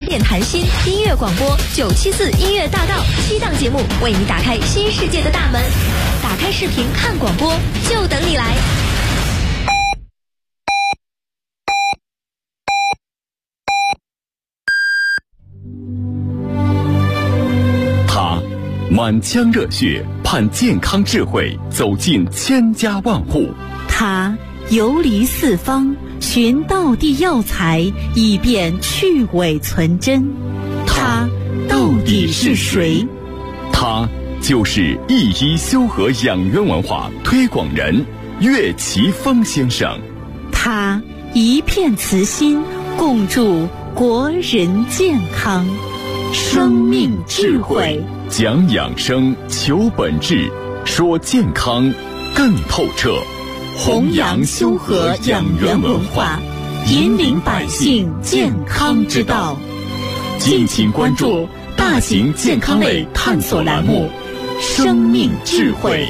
变谈心音乐广播974音乐大道7档节目，为你打开新世界的大门。打开视频看广播，就等你来。 他满腔热血，盼健康智慧走进千家万户。 他游离四方，寻道地药材，以便去伪存真。他到底是谁？ 他就是一一修和养元文化推广人岳奇峰先生。 他一片慈心，共筑国人健康。生命智慧， 讲养生，求本质，说健康更透彻。 弘扬修和养元文化，引领百姓健康之道。 敬请关注大型健康类探索栏目《生命智慧》。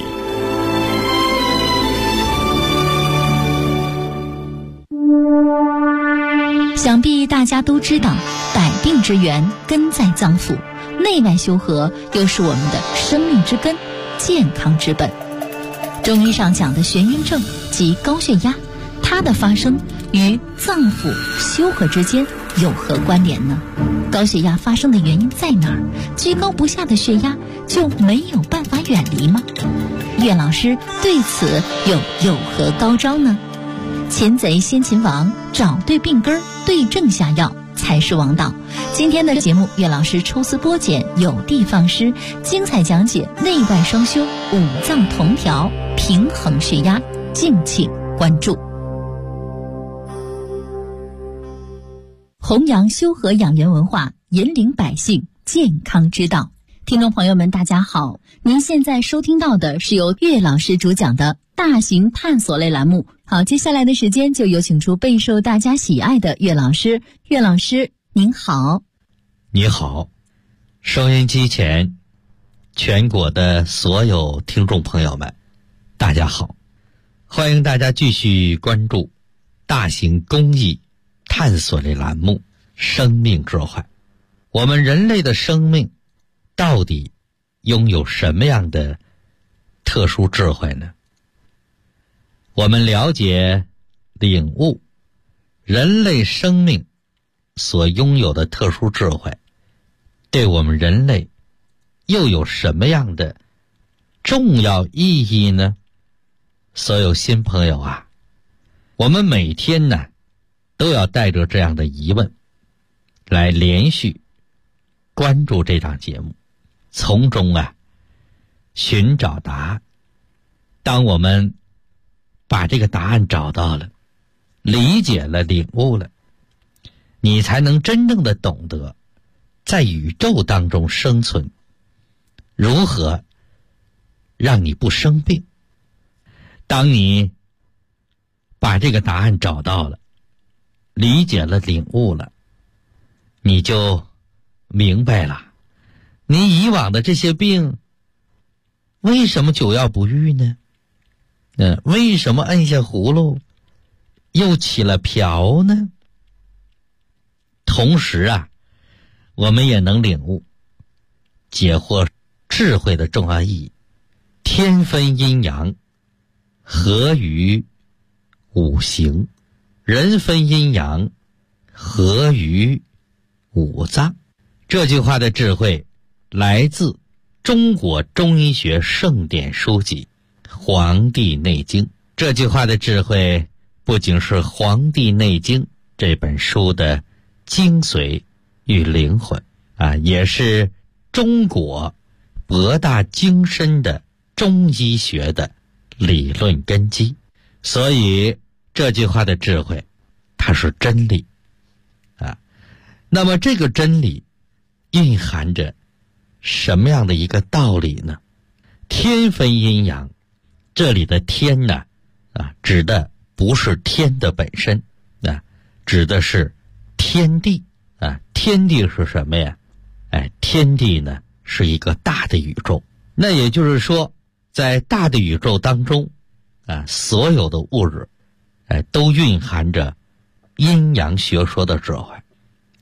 想必大家都知道，百病之源根在脏腑，内外修和又是我们的生命之根，健康之本。中医上讲的眩晕症及高血压，它的发生与脏腑修和之间有何关联呢？高血压发生的原因在哪儿？居高不下的血压就没有办法远离吗？岳老师对此有何高招呢？擒贼先擒王，找对病根，对症下药才是王道。今天的节目，岳老师抽丝剥茧，有的放矢，精彩讲解内外双修，五脏同调，平衡血压，敬请关注。弘扬修和养元文化，引领百姓健康之道。听众朋友们大家好，您现在收听到的是由岳老师主讲的大型探索类栏目。好，接下来的时间就有请出备受大家喜爱的岳老师。岳老师您好。 你好，收音机前全国的所有听众朋友们大家好，欢迎大家继续关注大型公益探索类栏目《生命智慧》。我们人类的生命到底拥有什么样的特殊智慧呢？我们了解领悟人类生命所拥有的特殊智慧，对我们人类又有什么样的重要意义呢？所有新朋友啊，我们每天呢都要带着这样的疑问来连续关注这档节目，从中寻找答案。当我们把这个答案找到了，理解了，领悟了，你才能真正的懂得在宇宙当中生存，如何让你不生病。当你把这个答案找到了，理解了，领悟了，你就明白了，你以往的这些病为什么久药不愈呢？为什么按下葫芦又起了瓢呢？同时我们也能领悟解惑智慧的重要意义。天分阴阳，合于五行；人分阴阳，合于五脏。这句话的智慧来自中国中医学圣典书籍《黄帝内经》。这句话的智慧不仅是《黄帝内经》这本书的精髓与灵魂也是中国博大精深的中医学的理论根基。所以这句话的智慧它是真理那么这个真理蕴含着什么样的一个道理呢？天分阴阳，这里的天呢指的不是天的本身指的是天地天地是什么呀？天地呢是一个大的宇宙。那也就是说，在大的宇宙当中所有的物质都蕴含着阴阳学说的智慧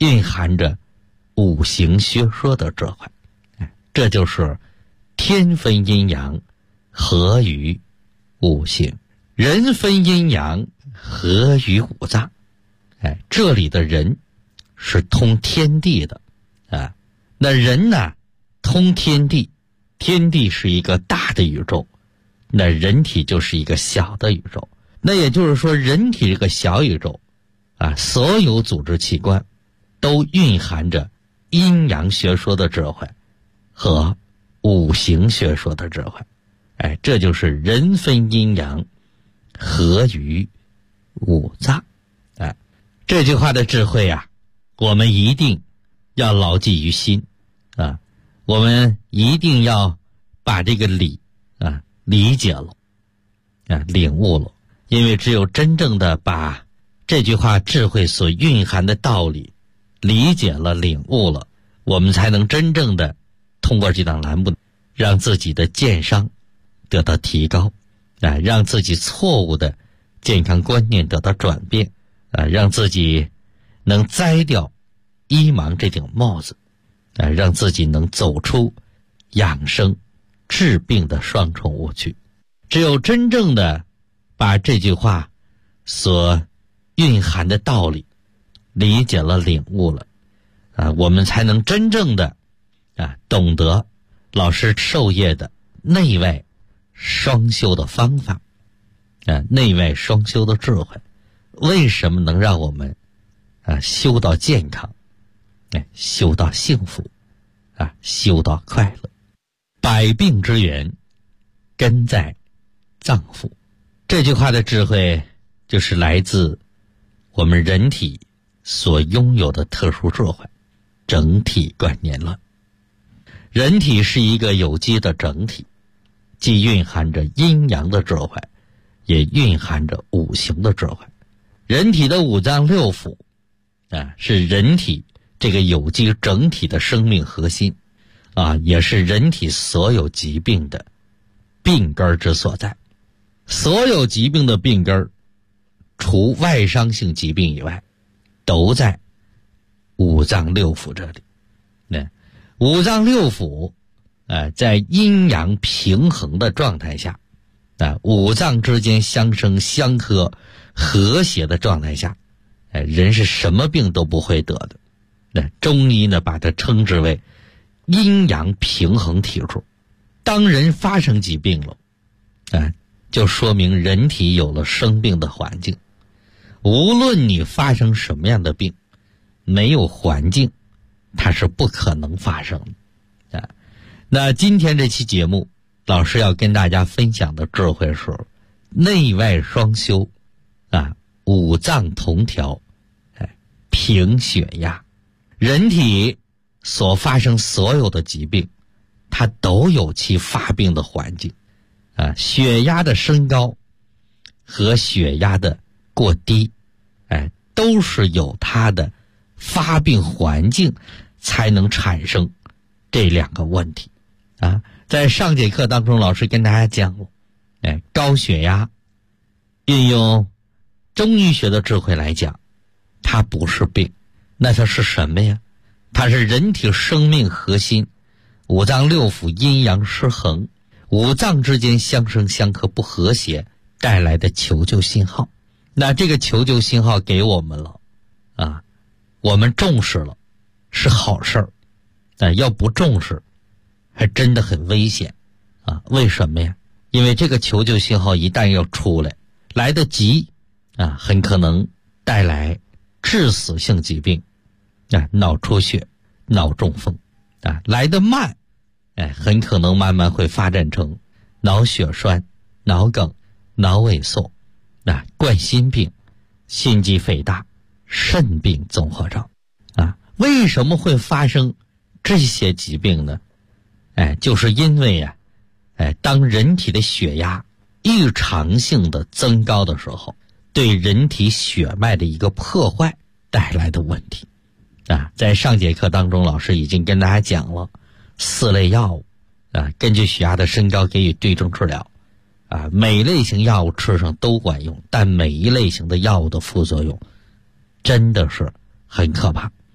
蕴含着五行学说的智慧。这就是天分阴阳，合于五行；人分阴阳，合于五脏。这里的人是通天地的啊，那人呢通天地，天地是一个大的宇宙，那人体就是一个小的宇宙。那也就是说，人体这个小宇宙啊，所有组织器官都蕴含着阴阳学说的智慧和五行学说的智慧。这就是人分阴阳，合于五脏。这句话的智慧啊，我们一定要牢记于心啊，我们一定要把这个理解了领悟了。因为只有真正的把这句话智慧所蕴含的道理理解了、领悟了，我们才能真正的通过这档栏目让自己的健商得到提高让自己错误的健康观念得到转变让自己能摘掉医盲这顶帽子让自己能走出养生治病的双重误区。只有真正的把这句话所蕴含的道理理解了、领悟了我们才能真正的懂得老师授业的内外双修的方法内外双修的智慧。为什么能让我们修到健康修到幸福修到快乐？百病之源根在脏腑。这句话的智慧就是来自我们人体所拥有的特殊智慧，整体观念论。人体是一个有机的整体，既蕴含着阴阳的智慧，也蕴含着五行的智慧。人体的五脏六腑是人体这个有机整体的生命核心也是人体所有疾病的病根之所在。所有疾病的病根除外伤性疾病以外，都在五脏六腑这里。五脏六腑在阴阳平衡的状态下五脏之间相生相克和谐的状态下人是什么病都不会得的。中医呢把它称之为阴阳平衡体质。当人发生疾病了就说明人体有了生病的环境。无论你发生什么样的病，没有环境它是不可能发生的那今天这期节目老师要跟大家分享的智慧是内外双修五脏同调平血压。人体所发生所有的疾病它都有其发病的环境血压的升高和血压的过低都是有它的发病环境才能产生这两个问题在上节课当中老师跟大家讲了高血压运用中医学的智慧来讲，它不是病，那它是什么呀？它是人体生命核心五脏六腑阴阳失衡，五脏之间相生相克不和谐带来的求救信号。那这个求救信号给我们了我们重视了是好事儿要不重视还真的很危险为什么呀？因为这个求救信号一旦要出来得及很可能带来致死性疾病脑出血、脑中风来得慢很可能慢慢会发展成脑血栓、脑梗、脑萎缩冠心病、心肌肥大、肾病综合症为什么会发生这些疾病呢？就是因为当人体的血压异常性的增高的时候，对人体血脉的一个破坏带来的问题在上节课当中老师已经跟大家讲了4类药物根据血压的升高给予对症治疗每类型药物吃上都管用，但每一类型的药物的副作用真的是很可怕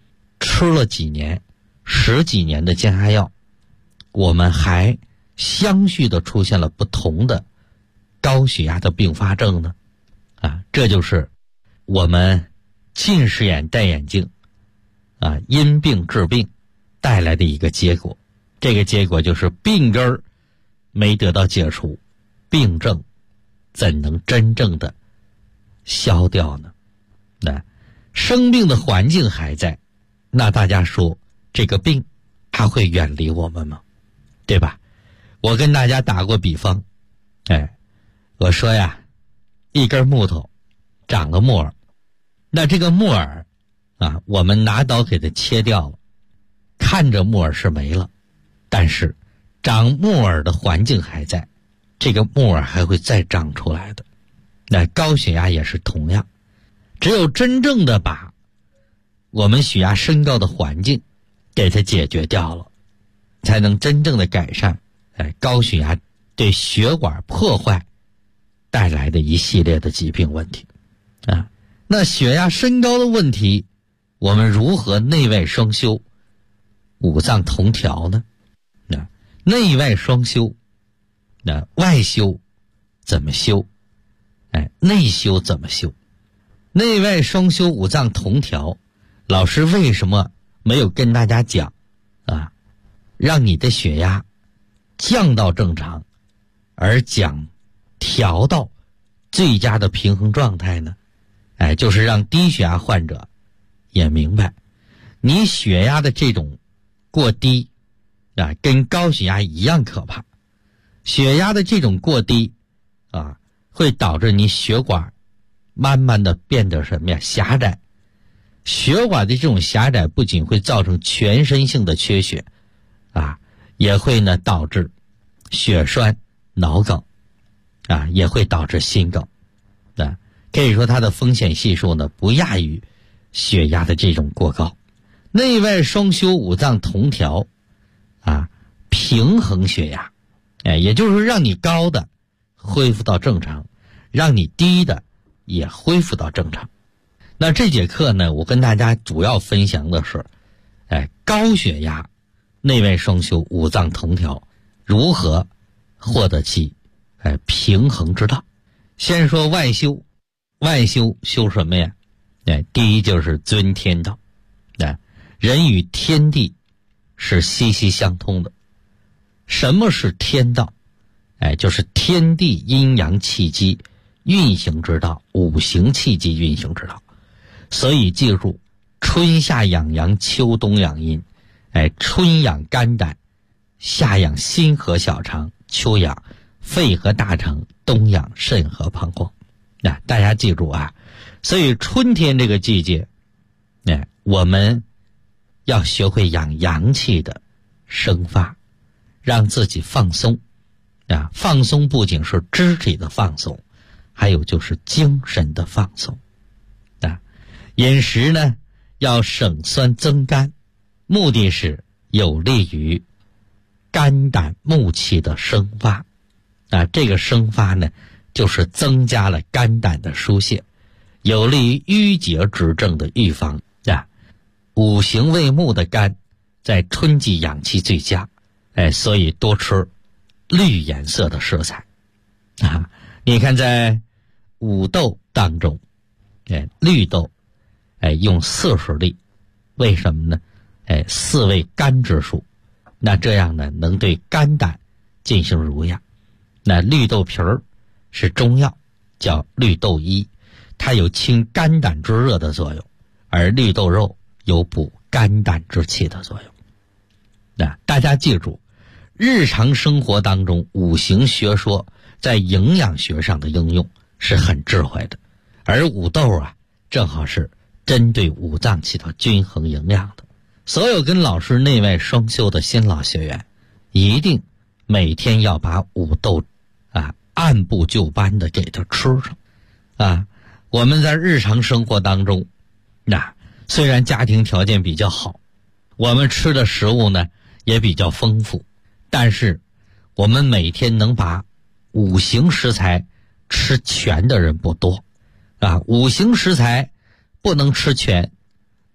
吃了几年、10几年的降压药，我们还相续的出现了不同的高血压的并发症呢？这就是我们近视眼戴眼镜因病治病带来的一个结果。这个结果就是病根儿没得到解除，病症怎能真正的消掉呢？生病的环境还在，那大家说这个病它会远离我们吗？对吧？我跟大家打过比方，我说呀，一根木头长了木耳，那这个木耳我们拿刀给它切掉了，看着木耳是没了，但是长木耳的环境还在，这个木耳还会再长出来的。那高血压也是同样，只有真正的把我们血压升高的环境给它解决掉了，才能真正的改善高血压对血管破坏带来的一系列的疾病问题那血压升高的问题，我们如何内外双修、五脏同调呢？内外双修，外修怎么修？内修怎么修？内外双修、五脏同调，老师为什么没有跟大家讲让你的血压降到正常，而讲调到最佳的平衡状态呢？就是让低血压患者也明白，你血压的这种过低跟高血压一样可怕。血压的这种过低会导致你血管慢慢的变得什么呀？狭窄。血管的这种狭窄不仅会造成全身性的缺血也会呢导致血栓、脑梗也会导致心梗可以说它的风险系数呢不亚于血压的这种过高。内外双修、五脏同调平衡血压也就是让你高的恢复到正常，让你低的也恢复到正常。那这节课呢，我跟大家主要分享的是高血压内外双修、五脏同调如何获得其平衡之道。先说外修，外修修什么呀？第一就是尊天道。人与天地是息息相通的。什么是天道？就是天地阴阳气机运行之道，五行气机运行之道。所以记住，春夏养阳，秋冬养阴。春养肝胆，夏养心和小肠，秋养肺和大肠，冬养肾和膀胱。大家记住所以春天这个季节我们要学会养阳气的生发，让自己放松放松不仅是肢体的放松，还有就是精神的放松饮食呢要省酸增甘，目的是有利于肝胆木气的生发这个生发呢就是增加了肝胆的疏泄，有利于淤结之症的预防五行为木的肝在春季养气最佳所以多吃绿颜色的食材你看在五豆当中绿豆用40粒，为什么呢4味肝之数，那这样呢能对肝胆进行濡养。那绿豆皮儿是中药，叫绿豆衣，它有清肝胆之热的作用，而绿豆肉有补肝胆之气的作用。大家记住，日常生活当中五行学说在营养学上的应用是很智慧的，而五豆正好是针对五脏起到均衡营养的。所有跟老师内外双修的新老学员，一定每天要把五豆按部就班的给它吃上我们在日常生活当中虽然家庭条件比较好，我们吃的食物呢也比较丰富，但是我们每天能把五行食材吃全的人不多五行食材不能吃全，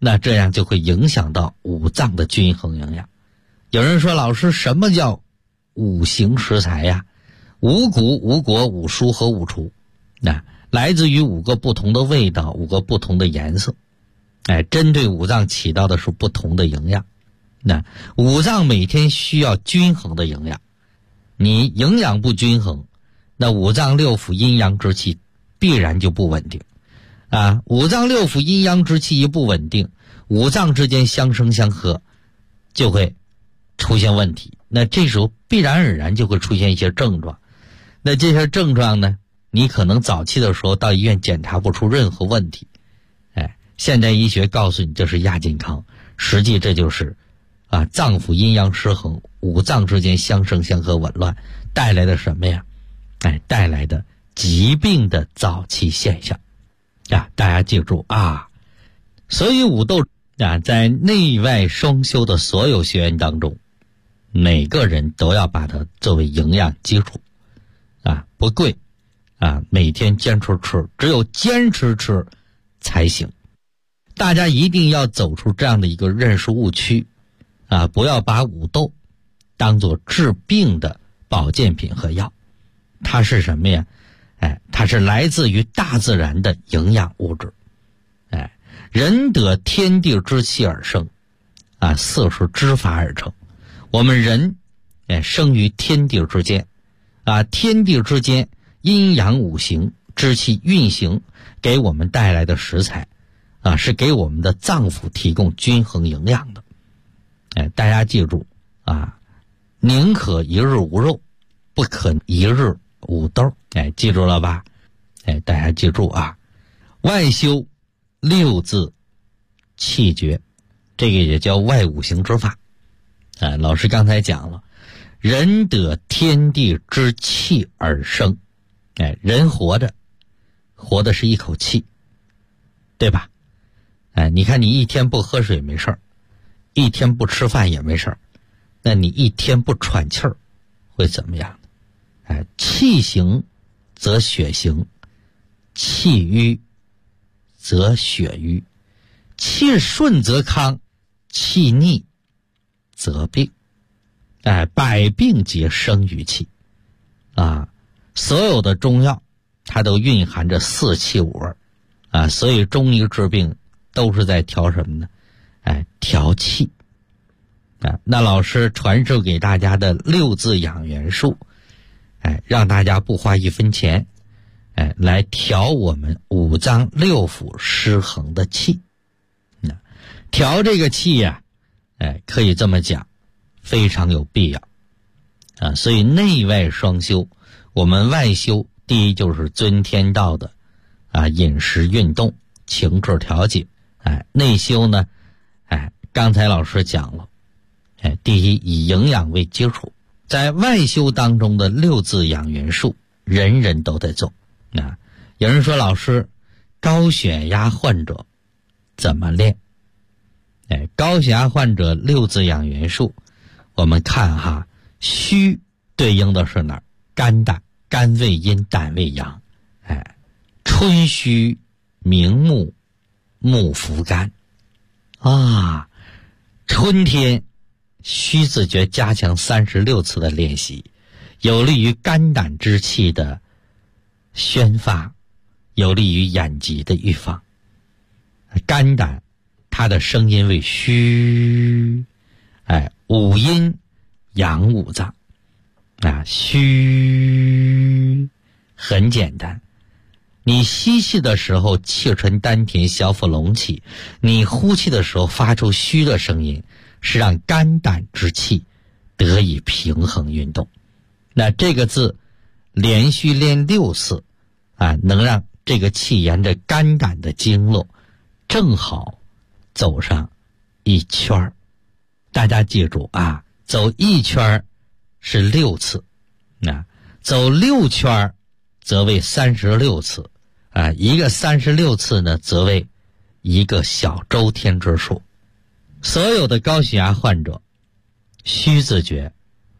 那这样就会影响到五脏的均衡营养。有人说，老师，什么叫五行食材呀？五谷、五果、五蔬和五除，那来自于5个不同的味道，5个不同的颜色，针对五脏起到的是不同的营养。那五脏每天需要均衡的营养，你营养不均衡，那五脏六腑阴阳之气必然就不稳定啊！五脏六腑阴阳之气一不稳定，五脏之间相生相合，就会出现问题。那这时候必然而然就会出现一些症状。那这些症状呢，你可能早期的时候到医院检查不出任何问题，现代医学告诉你这是亚健康，实际这就是脏腑阴阳失衡，五脏之间相生相合紊乱带来的什么呀？带来的疾病的早期现象大家记住啊！所以五斗在内外双修的所有学员当中，每个人都要把它作为营养基础不贵每天坚持吃，只有坚持吃才行。大家一定要走出这样的一个认识误区不要把五斗当作治病的保健品和药。它是什么呀？它是来自于大自然的营养物质。人得天地之气而生色是之法而成。我们人生于天地之间天地之间阴阳五行之气运行给我们带来的食材是给我们的脏腑提供均衡营养的。大家记住宁可一日无肉，不可一日无豆。记住了吧？大家记住外修六字气绝，这个也叫外五行之法。老师刚才讲了，人得天地之气而生。人活的是一口气，对吧？你看你一天不喝水没事儿，一天不吃饭也没事儿，那你一天不喘气儿会怎么样呢？气行则血行，气瘀则血瘀，气顺则康，气逆则病。百病皆生于气所有的中药它都蕴含着四气五味所以中医治病都是在调什么呢？调气那老师传授给大家的六字养元术让大家不花1分钱来调我们五脏六腑失衡的气。调这个气可以这么讲，非常有必要所以内外双修。我们外修第一就是遵天道的饮食运动情志调节。内修呢刚才老师讲了第一以营养为基础。在外修当中的六字养元术人人都得做。有人说，老师，高血压患者怎么练？高血压患者六字养元术，我们看虚对应的是哪儿？肝胆，肝为阴，胆为阳。春虚明目，目伏肝春天虚字诀加强36次的练习，有利于肝胆之气的宣发，有利于眼疾的预防。肝胆它的声音为虚，五阴阳五脏虚很简单，你吸气的时候气沉丹田，小腹隆起，你呼气的时候发出虚的声音，是让肝胆之气得以平衡运动。那这个字连续练6次能让这个气沿着肝胆的经络正好走上一圈。大家记住走一圈是6次，走6圈则为36次一个36次呢，则为一个小周天之数。所有的高血压患者虚字诀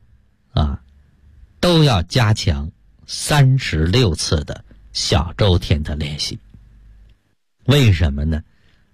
都要加强36次的小周天的练习。为什么呢？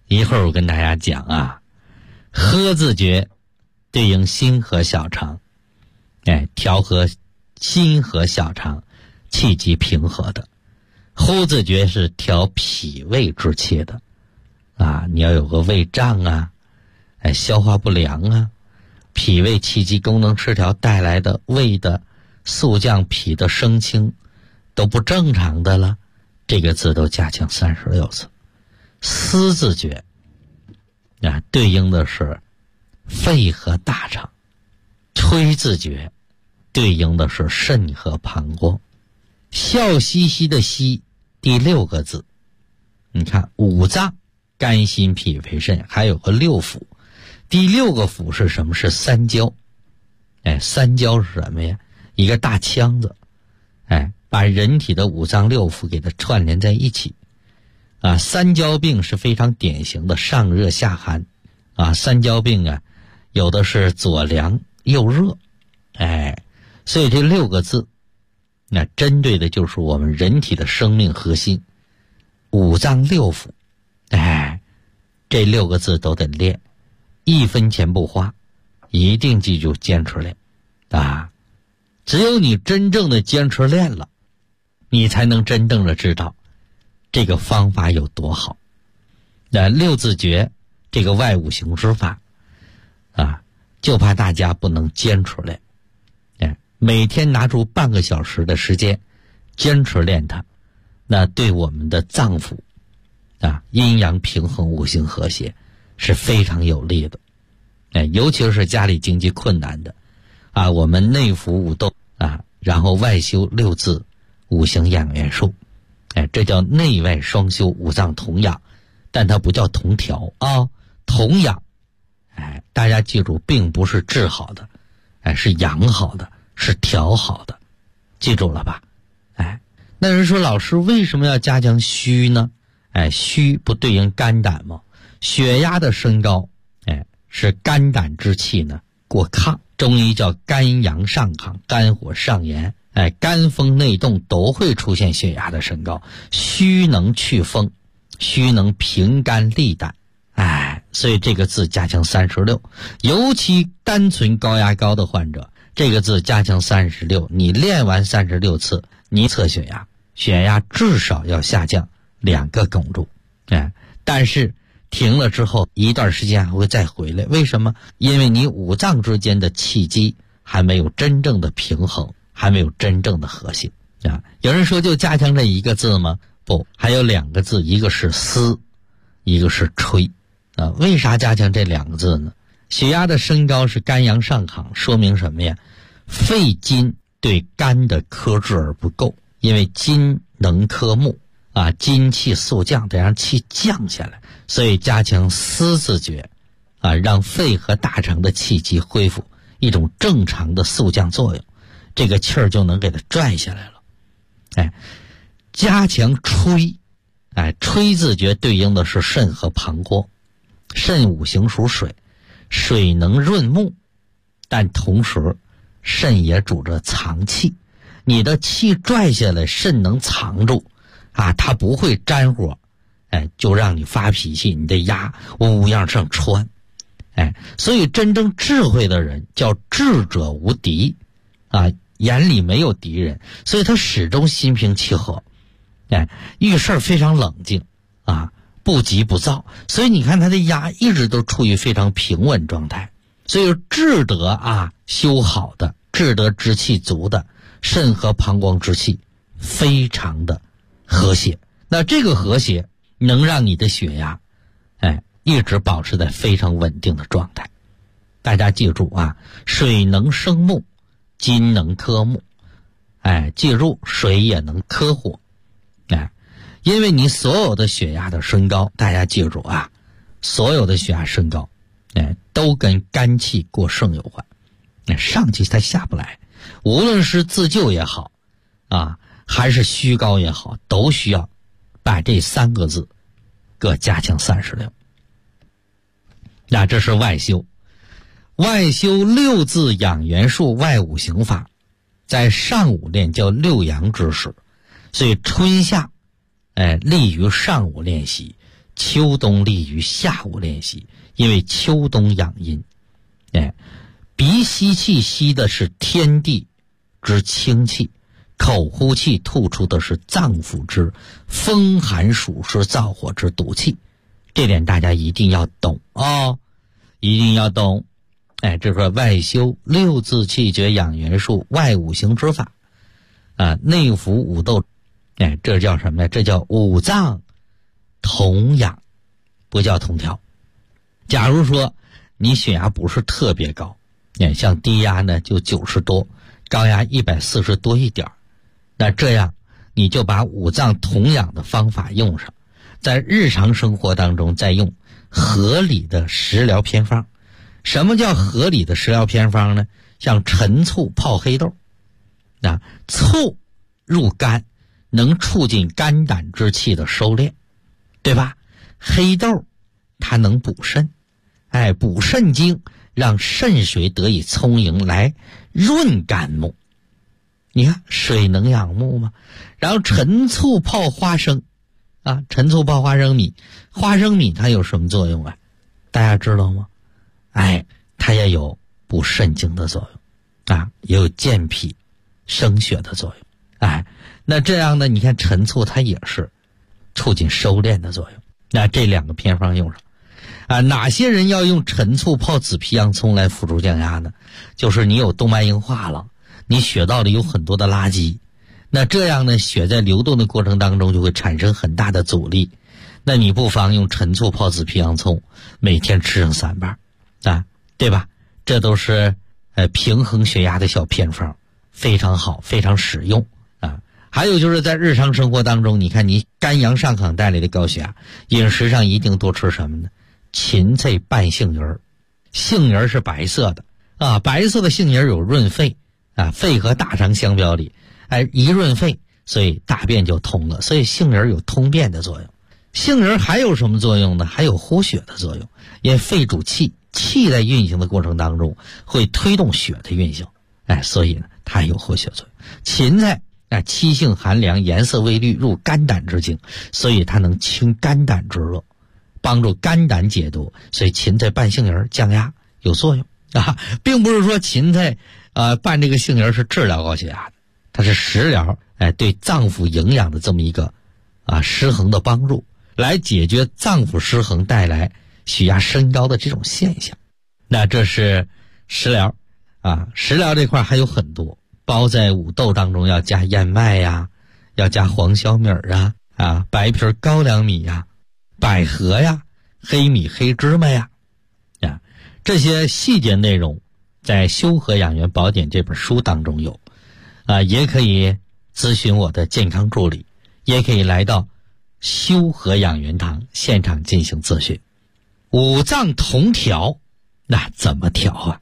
一会儿我跟大家讲啊，呵字诀对应心和小肠，调和心和小肠，气机平和的。呼字诀是调脾胃之气的啊，你要有个胃胀啊，消化不良啊，脾胃气机功能失调带来的胃的速降、脾的升清都不正常的了，这个字都加强36次。思字诀啊，对应的是肺和大肠。吹字诀对应的是肾和膀胱。笑嘻嘻的嘻，第6个字，你看五脏肝心脾肺肾还有个六腑，第6个腑是什么？是三焦。三焦是什么呀？一个大腔子，把人体的五脏六腑给它串联在一起啊。三焦病是非常典型的上热下寒啊。三焦病啊，有的是左凉右热，所以这6个字那针对的就是我们人体的生命核心，五脏六腑，这6个字都得练，1分钱不花，一定记住坚持练啊！只有你真正的坚持练了，你才能真正的知道这个方法有多好。那6字诀这个外五行之法啊，就怕大家不能坚持练。每天拿出半个小时的时间坚持练它，那对我们的脏腑啊，阴阳平衡、五行和谐是非常有利的。尤其是家里经济困难的啊，我们内服五动啊，然后外修6字五行养元术，这叫内外双修，五脏同养，但它不叫同调啊，同养。大家记住，并不是治好的，是养好的，是调好的，记住了吧？那人说老师为什么要加强虚呢？虚不对应肝胆吗？血压的升高，是肝胆之气呢过亢，中医叫肝阳上亢，肝火上炎，肝风内动都会出现血压的升高。虚能去风，虚能平肝利胆，所以这个字加强36，尤其单纯高压高的患者，这个字加强36，你练完36次，你测血压，血压至少要下降2个汞柱，但是停了之后一段时间还会再回来，为什么？因为你五脏之间的气机还没有真正的平衡，还没有真正的和谐啊。有人说就加强这1个字吗？不，还有2个字，一个是思，一个是吹啊。为啥加强这2个字呢？血压的升高是肝阳上亢，说明什么呀？肺金对肝的克制而不够，因为金能克木啊，金气速降，得让气降下来，所以加强思字诀啊，让肺和大肠的气机恢复一种正常的速降作用，这个气儿就能给它拽下来了。加强吹，吹字诀对应的是肾和膀胱。肾五行属水，水能润木，但同时肾也主着藏气，你的气拽下来，肾能藏住啊，它不会沾火，就让你发脾气，你的牙乌样上穿。所以真正智慧的人叫智者无敌啊，眼里没有敌人，所以他始终心平气和，遇事非常冷静啊，不急不躁，所以你看他的牙一直都处于非常平稳状态。所以智德啊修好的，智德之气足的，肾和膀胱之气非常的和谐，那这个和谐能让你的血压一直保持在非常稳定的状态。大家记住啊，水能生木，金能克木，记住水也能克火，因为你所有的血压的升高，大家记住啊，所有的血压升高都跟肝气过盛有关，上气它下不来，无论是自救也好啊，还是虚高也好，都需要把这3个字各加强36。那这是外修，外修6字养元术外五行法，在上午练叫6阳之时，所以春夏利于上午练习， 秋冬利于下午练习，因为秋冬养阴。鼻吸气吸的是天地之清气，口呼气吐出的是脏腑之风寒暑湿燥火之毒气，这点大家一定要懂哦，一定要懂。这是外修六字气绝养元术外五行之法内服五斗，这叫什么呀？这叫五脏同养，不叫同调。假如说你血压不是特别高，像低压呢就90多，高压140多一点，那这样你就把五脏同养的方法用上，在日常生活当中再用合理的食疗偏方。什么叫合理的食疗偏方呢？像陈醋泡黑豆醋入肝能促进肝胆之气的收敛，对吧？黑豆它能补肾，补肾精，让肾水得以充盈，来润肝木。你看水能养木吗？然后陈醋泡花生陈醋泡花生米，花生米它有什么作用大家知道吗？它也有补肾精的作用也有健脾生血的作用。那这样呢，你看陈醋它也是促进收敛的作用。那这两个偏方用上哪些人要用陈醋泡紫皮洋葱来辅助降压呢？就是你有动脉硬化了，你血道里有很多的垃圾，那这样呢，血在流动的过程当中就会产生很大的阻力，那你不妨用陈醋泡紫皮洋葱，每天吃上3瓣对吧？这都是平衡血压的小偏方，非常好，非常实用还有就是在日常生活当中，你看你肝阳上亢带来的高血压，饮食上一定多吃什么呢？芹菜拌杏仁。杏仁是白色的白色的杏仁有润肺肺和大肠相表里一润肺，所以大便就通了，所以杏仁有通便的作用。杏仁还有什么作用呢？还有活血的作用，因为肺主气，气在运行的过程当中会推动血的运行所以呢它有活血作用。芹菜气性寒凉，颜色微绿，入肝胆之经，所以它能清肝胆之热，帮助肝胆解毒，所以芹菜拌杏仁降压有作用并不是说芹菜拌这个杏仁是治疗高血压的，它是食疗对脏腑营养的这么一个失衡的帮助，来解决脏腑失衡带来血压升高的这种现象。那这是食疗食疗这块还有很多，包在五豆当中要加燕麦要加黄小米白皮高粱米百合黑米黑芝麻这些细节内容在《修和养元宝典》这本书当中有也可以咨询我的健康助理，也可以来到修和养元堂现场进行咨询。五脏同调，那怎么调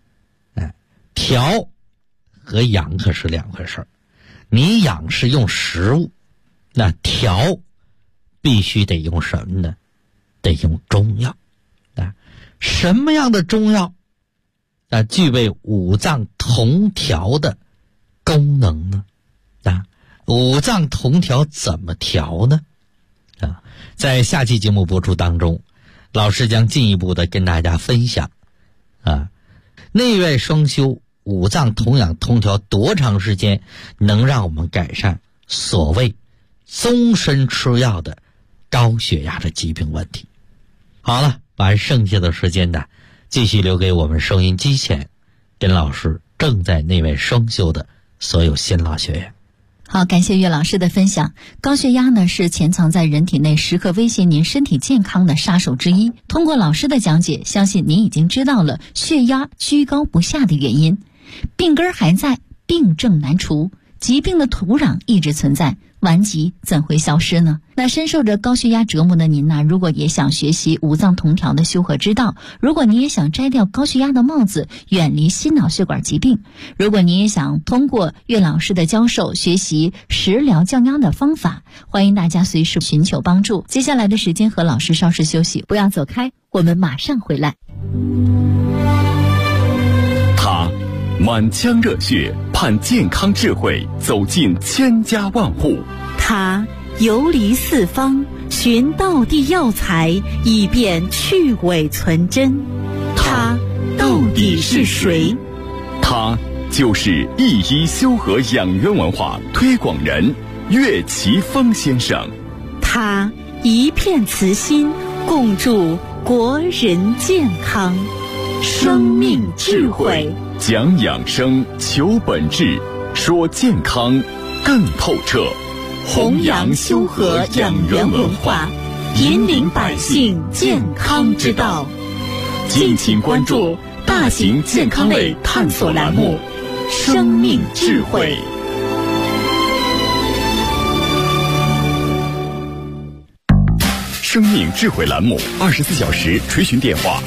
调和养可是两回事，你养是用食物，那调必须得用什么呢？得用中药什么样的中药具备五脏同调的功能呢？五脏同调怎么调呢？在下期节目播出当中，老师将进一步的跟大家分享内外双修五脏同养同调多长时间能让我们改善所谓终身吃药的高血压的疾病问题。好了，把剩下的时间呢继续留给我们收音机前跟老师正在内外双修的所有新老学员。 好，感谢岳老师的分享。高血压呢是潜藏在人体内时刻威胁您身体健康的杀手之一。通过老师的讲解，相信您已经知道了血压居高不下的原因。病根还在，病症难除，疾病的土壤一直存在，顽疾怎会消失呢？那深受着高血压折磨的您呢，如果也想学习五脏同调的修和之道，如果您也想摘掉高血压的帽子，远离心脑血管疾病，如果您也想通过岳老师的教授学习食疗降压的方法，欢迎大家随时寻求帮助。接下来的时间和老师稍事休息，不要走开，我们马上回来。 他满腔热血，盼健康智慧走进千家万户。 他游离四方， 寻道地药材，以便去伪存真。他到底是谁？ 他就是一一修和养元文化推广人岳奇峰先生。 他一片慈心，共筑国人健康。生命智慧， 讲养生，求本质，说健康更透彻。 弘扬修和养元文化，引领百姓健康之道。 敬请关注大型健康类探索栏目《生命智慧》。生命智慧栏目24小时垂询电话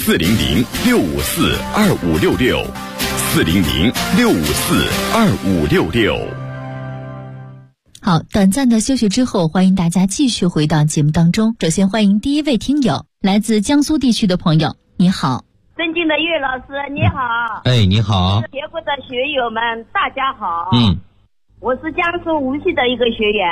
：400-654-2566，400-654-2566。 好，短暂的休息之后，欢迎大家继续回到节目当中。首先欢迎第一位听友，来自江苏地区的朋友，你好。 尊敬的岳老师，你好。 哎，你好。 节目的学友们，大家好。我是江苏无锡的一个学员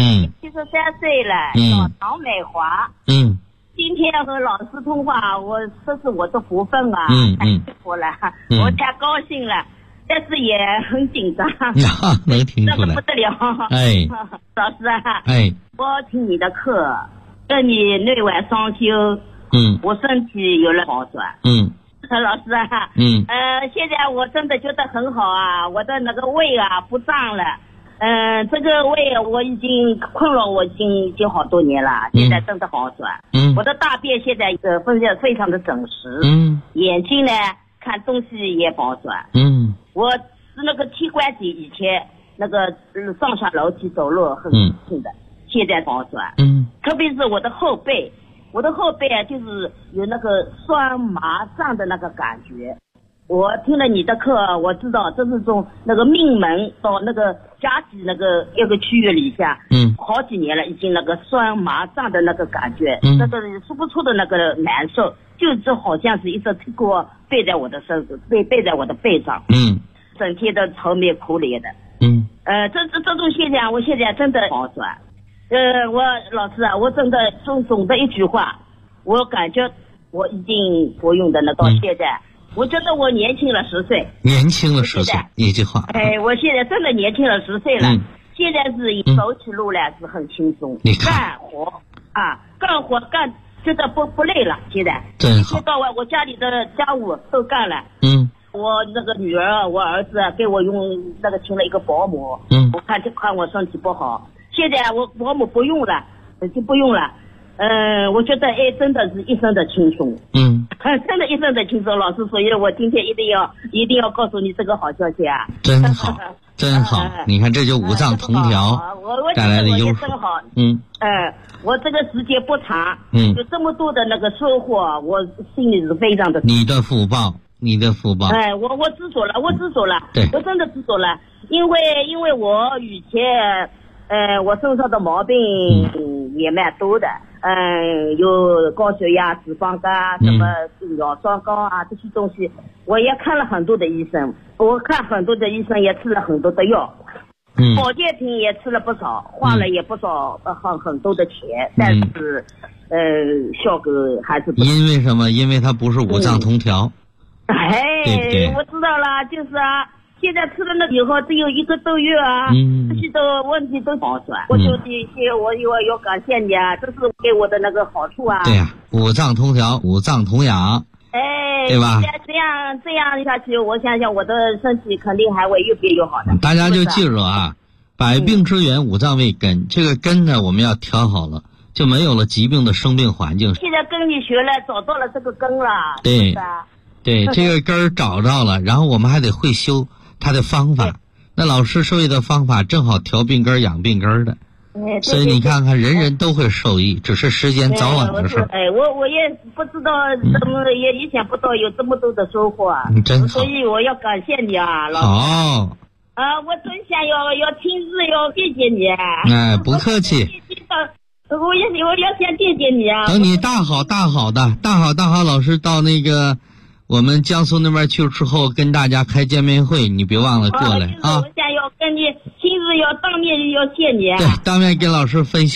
，73岁了，叫唐美华。今天和老师通话，这是我的福分啊，太幸福了，我太高兴了，但是也很紧张， 能听出来， 这个不得了。 哎， 老师啊， 哎， 我听你的课，跟你内外双修，我身体有了好转。老师啊，现在我真的觉得很好啊，我的那个胃啊不胀了，这个胃我已经困扰我已经好多年了，现在真的好转。我的大便现在非常的整实，眼睛呢看东西也好转。我是那个膝关节以前那个上下楼梯走路很痛的，现在好转。特别是我的后背啊，就是有那个酸麻胀的那个感觉。我听了你的课，我知道这是从那个命门到那个夹脊那个一个区域里下，好几年了，已经那个酸麻胀的那个感觉，那个说不出的那个难受，就好像是一只铁锅背在我的背在我的背上，整天的愁眉苦脸的，这种现象，我现在真的好转。我老师啊，我真的总的一句话，我感觉我已经服用的呢，到现在。我觉得我年轻了10岁， 年轻了10岁，一句话。 我现在真的年轻了10岁了，现在是走起路来是很轻松，干活觉得不累了，现在真好。 一天到晚我家里的家务都干了，我那个女儿我儿子给我用那个请了一个保姆，我看我身体不好，现在我保姆不用了，就不用了。我觉得真的是一生的轻松，真的一生的轻松，老师，所以我今天一定要告诉你这个好消息啊！ 真好，真好！你看，这就五脏同调带来的优势。 真好，我这个时间不长，有这么多的那个收获，我心里是非常的。 你的福报。 我知足了， 对， 我真的知足了，因为我以前我身上的毛病也蛮多的。有高血压、脂肪肝，什么尿酸高啊，这些东西，我也看了很多的医生，也吃了很多的药，保健品也吃了不少，花了也不少很多的钱，但是效果还是不。 因为什么？因为它不是五脏同调。对不对？ 我知道了，就是啊。现在吃了那以后只有1个多月啊，这些的问题都好转。我就我要感谢你啊，这是给我的那个好处啊。 对呀，五脏同调，五脏同养，对吧？ 这样下去，我想想我的身体肯定还会越变越好的。 大家就记住啊，百病之源，五脏为根。这个根呢，我们要调好了，就没有了疾病的生病环境。 现在跟你学了，找到了这个根了。 对，对，这个根儿找到了，然后我们还得会修它的方法。那老师授意的方法正好调病根养病根的。所以你看看，人人都会受益，只是时间早晚的事。 我也不知道怎么，也意想不到有这么多的收获啊！ 真好， 所以我要感谢你啊，老师。 好。 我真想要亲自要谢谢你。 不客气。 我要先谢谢你啊！ 等你大好老师到那个我们江苏那边去之后，跟大家开见面会，你别忘了过来啊！ 我想要跟你亲自要当面要谢你。 对，当面跟老师分享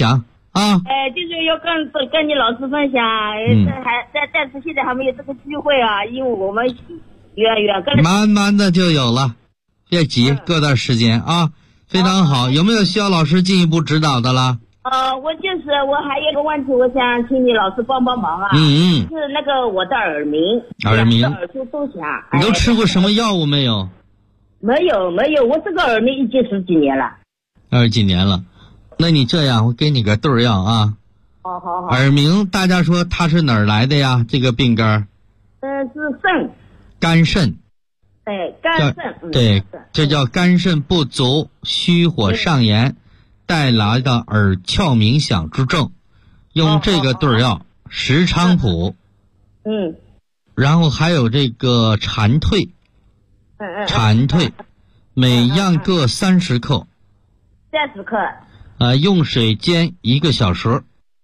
啊。 就是要跟你老师分享，但是现在还没有这个机会啊，因为我们远跟。 慢慢的就有了，别急，过段时间啊，非常好。有没有需要老师进一步指导的啦？ 我还有个问题，我想请你老师帮忙啊。是那个我的耳鸣，耳朵都响。 你都吃过什么药物没有？ 没有，我这个耳鸣已经10几年了。 20几年了，那你这样，我给你个对药啊。 好。 耳鸣，大家说它是哪儿来的呀？这个病根？ 是肾。 肝肾。 肝肾。 对，这叫肝肾不足、虚火上炎带来的耳窍鸣响之症，用这个对药石菖蒲。然后还有这个蝉蜕。蝉蜕，每样各30克。 30克。 用水煎1个小时。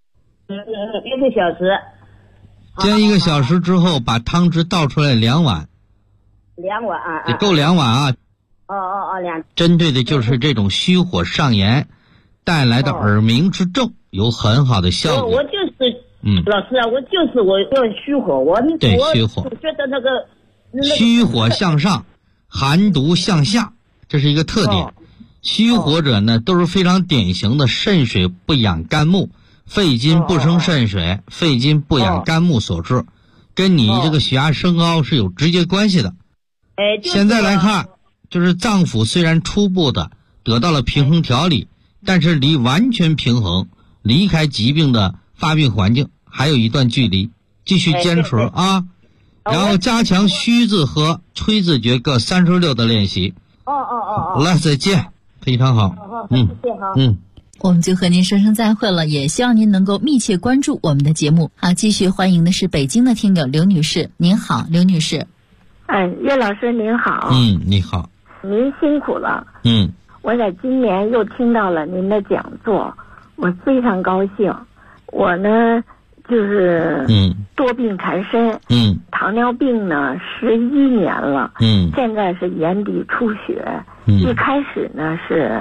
1个小时。 煎1个小时之后，把汤汁倒出来2碗。 2碗啊。 得够2碗啊。 2。 针对的就是这种虚火上炎带来的耳鸣之症，有很好的效果。 我就是老师啊，我要虚火， 对虚火， 我觉得那个虚火向上，寒毒向下，这是一个特点。虚火者呢，都是非常典型的肾水不养肝木，肺金不生肾水，肺金不养肝木所致，跟你这个血压升高是有直接关系的。现在来看，就是脏腑虽然初步的得到了平衡调理，但是离完全平衡、离开疾病的发病环境还有一段距离，继续坚持啊。然后加强虚字和吹字诀各36的练习。好了，再见，非常好。 我们就和您说声再会了，也希望您能够密切关注我们的节目。好，继续欢迎的是北京的听友刘女士。您好，刘女士。 岳老师您好。 你好。 您辛苦了。我在今年又听到了您的讲座，我非常高兴。我呢就是多病缠身，糖尿病呢11年了，现在是眼底出血，一开始呢是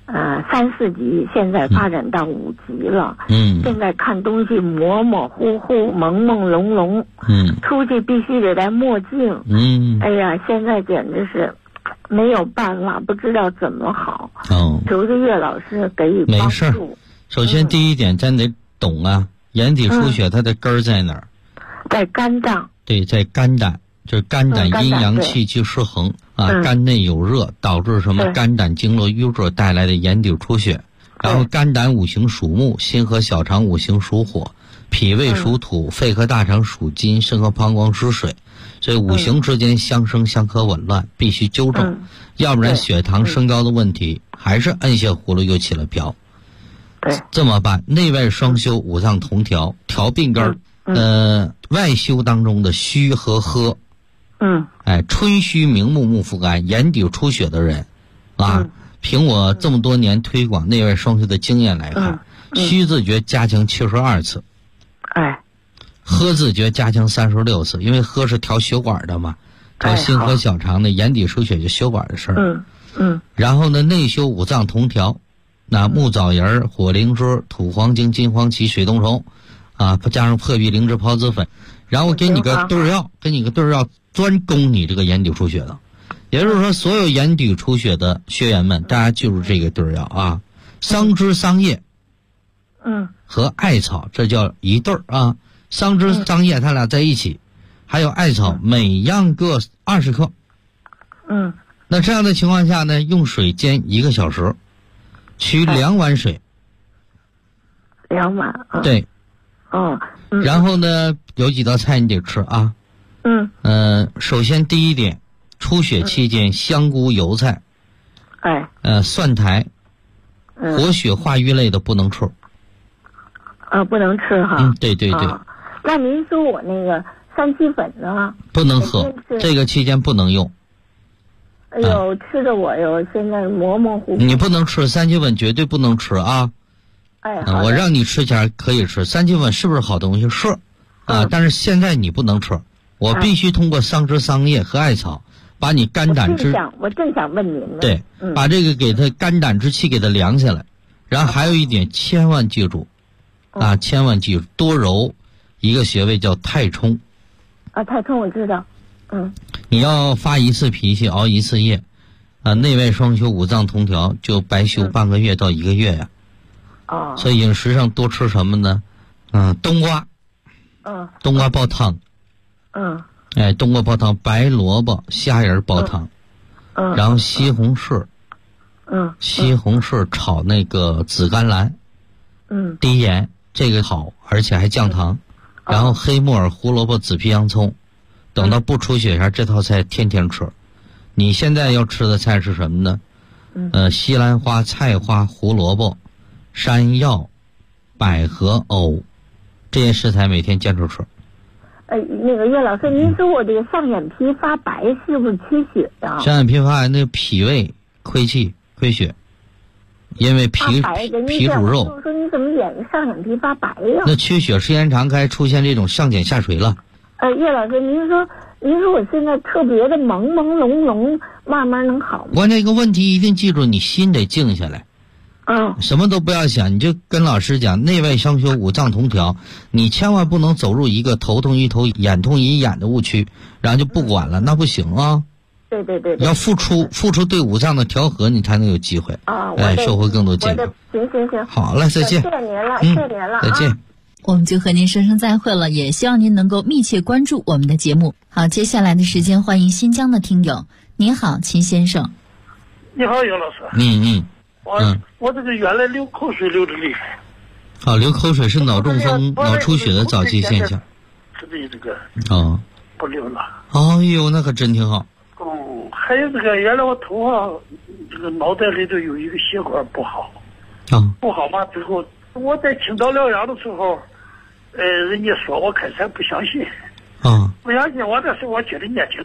3、4级，现在发展到5级了，现在看东西模模糊糊、朦朦胧胧，出去必须得戴墨镜，哎呀，现在简直是没有办法，不知道怎么好。求着岳老师给予帮助。 没事，首先第一点，咱得懂啊，眼底出血它的根儿在哪儿？ 在肝脏。对， 在肝胆，就是肝胆阴阳气机失衡肝内有热，导致什么肝胆经络瘀滞带来的眼底出血。然后肝胆五行属木，心和小肠五行属火，脾胃属土，肺和大肠属金，肾和膀胱属水。所以五行之间相生相克紊乱，必须纠正，要不然血糖升高的问题还是摁下葫芦又起了瓢。这么办？内外双修，五脏同调，调病根儿。外修当中的虚和喝。春虚明目，目复肝，眼底出血的人凭我这么多年推广内外双修的经验来看，虚字诀加强72次，喝字诀加强36次，因为喝是调血管的嘛，调心和小肠的，眼底出血就血管的事儿。然后呢，内修五脏同调，那木枣仁、火灵芝、土黄精、金黄芪、水冬虫加上破壁灵芝孢子粉，然后给你个对药，专攻你这个眼底出血的。也就是说，所有眼底出血的学员们，大家记住这个对药啊，桑枝、桑叶和艾草，这叫一对儿桑枝、桑叶它俩在一起，还有艾草，每样各20克。那这样的情况下呢，用水煎1个小时，取2碗水。 2碗。 对。然后呢，有几道菜你得吃啊。首先第一点，出血期间香菇、油菜，蒜苔，活血化瘀类的不能吃。 不能吃哈。 对。 那您说我那个3七粉呢？ 不能喝，这个期间不能用。 哎呦，吃的我哟，现在模模糊糊。 你不能吃3七粉，绝对不能吃啊。我让你吃前可以吃3七粉，是不是好东西？是但是现在你不能吃，我必须通过桑枝、桑叶和艾草把你肝胆之我正想问您呢。 对，把这个给它肝胆之气给它凉下来。然后还有一点，千万记住， 啊，千万记住多揉一个穴位叫太冲。 啊，太冲我知道。 你要发一次脾气，熬一次夜，啊，内外双修，五脏同调，就白修半个月到1个月呀。所以饮食上多吃什么呢？冬瓜。冬瓜煲汤。冬瓜煲汤，白萝卜、虾仁煲汤。然后西红柿。西红柿炒那个紫甘蓝。低盐，这个好，而且还降糖。然后黑木耳、胡萝卜、紫皮洋葱。等到不出血前，这套菜天天吃。你现在要吃的菜是什么呢？西兰花、菜花、胡萝卜、山药、百合、藕，这些食材每天坚持吃。 那个岳老师，您说我这个上眼皮发白是不是缺血啊？ 上眼皮发白，那个脾胃亏气亏血，因为脾主肉。 就是说你怎么上眼皮发白呀？ 那缺血时间长，该出现这种上睑下垂了。 岳老师，您说我现在特别的朦朦胧胧，慢慢能好吗？ 关键一个问题一定记住，你心得静下来。什么都不要想，你就跟老师讲内外相修，五脏同调，你千万不能走入一个头痛医头，眼痛医眼的误区，然后就不管了，那不行啊。 对。 要付出对五脏的调和，你才能有机会收获更多健康。 行。 好了，再见。 谢谢您了，谢谢您了。 再见。 我们就和您说声再会了，也希望您能够密切关注我们的节目。好，接下来的时间欢迎新疆的听友。您好，秦先生。 你好，尤老师。我这个原来流口水流的厉害。 好，流口水是脑中风、脑出血的早期现象。 是的，这个不流了。 哎呦，那可真挺好。 还有这个原来我头发这个脑袋里头有一个血管不好。不好嘛，最后我在青岛疗养的时候，人家说我开始不相信。不相信我这时候我觉得年轻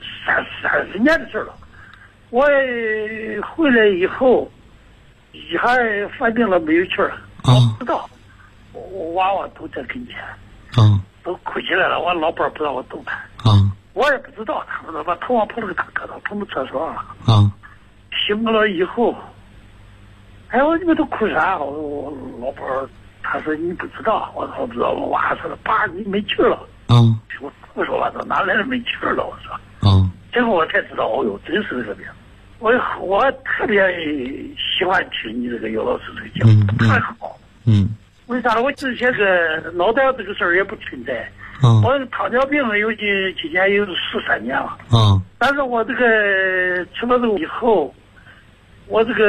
30年的事了。我回来以后，一下犯病了，没有气儿。我不知道，我娃娃都在跟前。都哭起来了。我老伴不让我动弹。我也不知道，他们把头往碰了个大疙瘩，碰到厕所了。醒了以后，我你们都哭啥？我老伴他说你不知道。我说我不知道。我娃说了，爸你没气了。我说我操，哪来的没气了？我说。最后我才知道，真是这个病。我特别喜欢听你这个尤老师这个节目，太好。为啥呢？我之前个脑袋这个事儿也不存在。我糖尿病期间有13年了。但是我这个吃了这个以后，我这个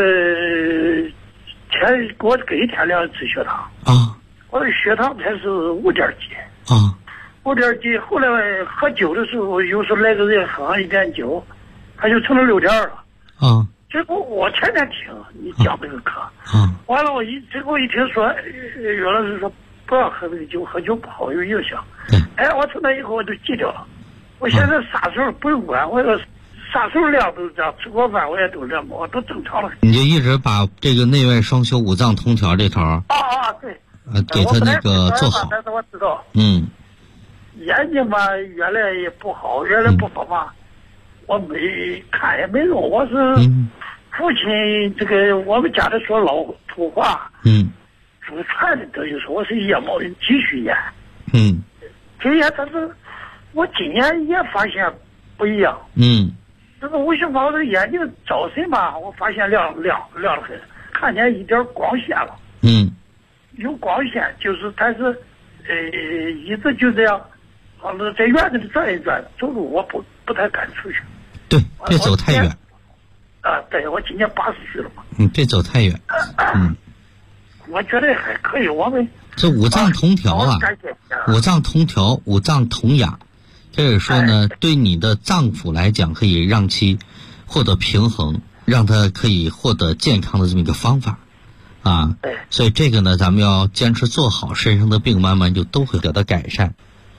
我隔一天量吃血糖。我的血糖才是5点几。5点几。后来喝酒的时候，有时候来个人喝上一点酒，他就成了6点了。结果我天天听你讲这个课。完了结果一听说，岳老师说不要喝这个酒，喝酒不好有影响。我从那以后我就记掉了。我现在啥时候不用管，我要啥时候量都这样，吃过饭我也都这样，我都正常了。 你就一直把这个内外双修、五脏同调这头对， 给他那个做好。 但是我知道。眼睛吧，原来也不好，原来不好吧，我没看也没用。我是父亲这个我们家里说老土话。祖传的等于说我是夜猫人继续眼。但是我今年也发现不一样。这个为什么我这眼睛早晨吧，我发现亮得很，看见一点光线了。有光线，就是但是一直就这样，好像在院子里转一转，走路我不太敢出去。 对，别走太远。 对，我今年80岁了嘛。 别走太远。 我觉得还可以，我们这五脏同调五脏同调，五脏同养，这个说呢，对你的脏腑来讲，可以让其获得平衡，让它可以获得健康的这么一个方法。所以这个呢，咱们要坚持做好，身上的病慢慢就都会得到改善。